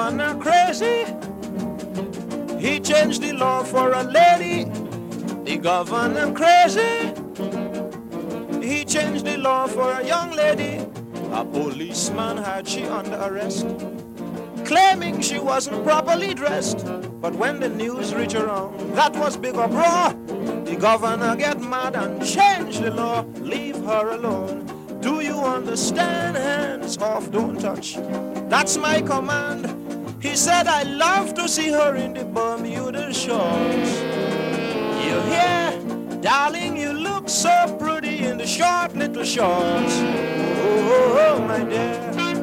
governor crazy. He changed the law for a lady. The governor crazy. He changed the law for a young lady. A policeman had she under arrest, claiming she wasn't properly dressed. But when the news reached around, that was big uproar. The governor get mad and change the law. Leave her alone. Do you understand? Hands off, don't touch. That's my command. He said, I love to see her in the Bermuda shorts. You hear? Darling, you look so pretty in the short little shorts. Oh, my dear.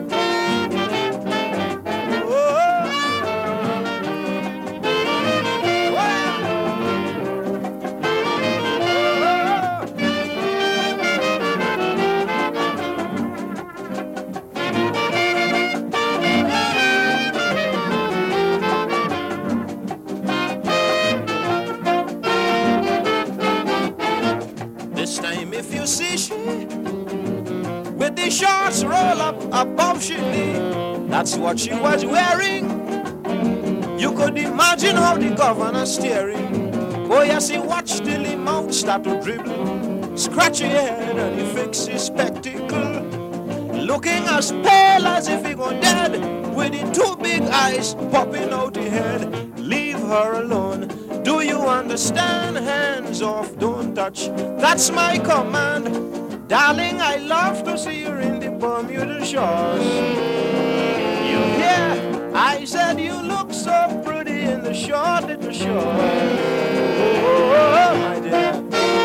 This time if you see she with the shorts roll up above she knee, that's what she was wearing. You could imagine how the governor staring. Oh yes, he watched till his mouth start to dribble, scratch his head and he fix his spectacle, looking as pale as if he gone dead, with the two big eyes popping out his head. Leave her alone. Do you understand? Hands off, don't touch. That's my command. Darling, I love to see you in the Bermuda shores. You hear? I said you look so pretty in the short little shorts. Oh, my dear.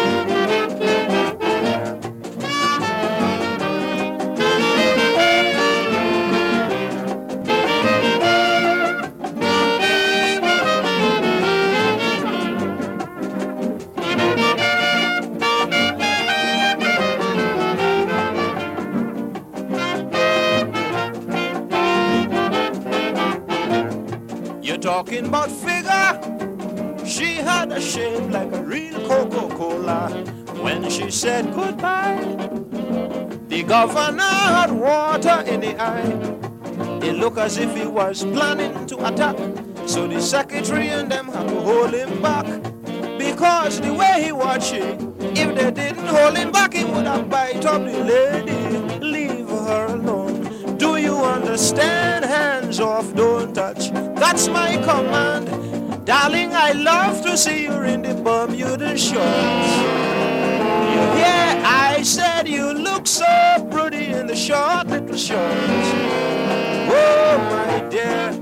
Talking about figure, she had a shape like a real Coca-Cola. When she said goodbye, the governor had water in the eye. It looked as if he was planning to attack, so the secretary and them had to hold him back, because the way he watched it, if they didn't hold him back, he would have bite up the lady. Leave her alone. Do you understand? Hands off, don't touch. That's my command. Darling, I love to see you in the Bermuda shorts. You hear? I said you look so pretty in the short little shorts. Oh, my dear.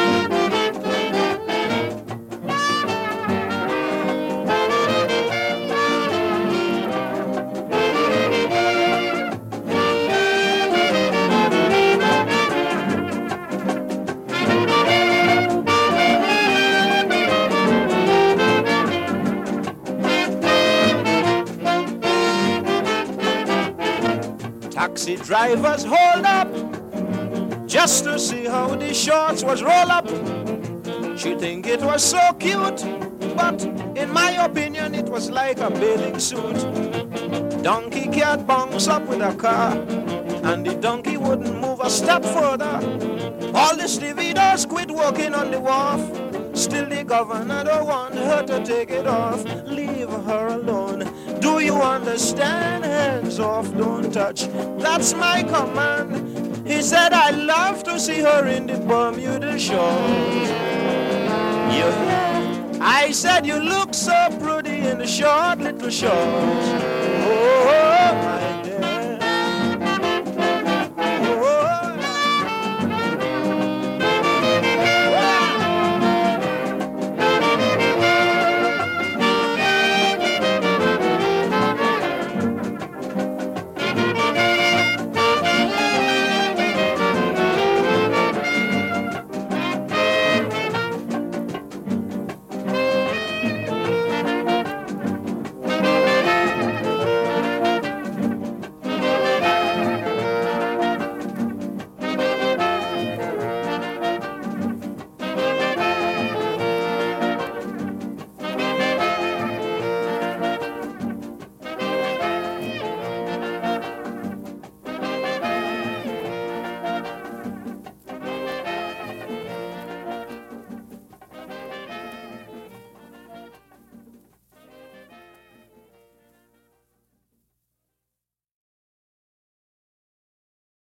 Taxi drivers hold up just to see how the shorts was roll up. She think it was so cute, but in my opinion it was like a bathing suit. Donkey can't bounce up with a car, and the donkey wouldn't move a step further. All the stevedores quit working on the wharf. Still the governor don't want her to take it off. Leave her alone. Do you understand? Hands off, don't touch. That's my command. He said I love to see her in the Bermuda shores. You hear? I said you look so pretty in the short little shorts.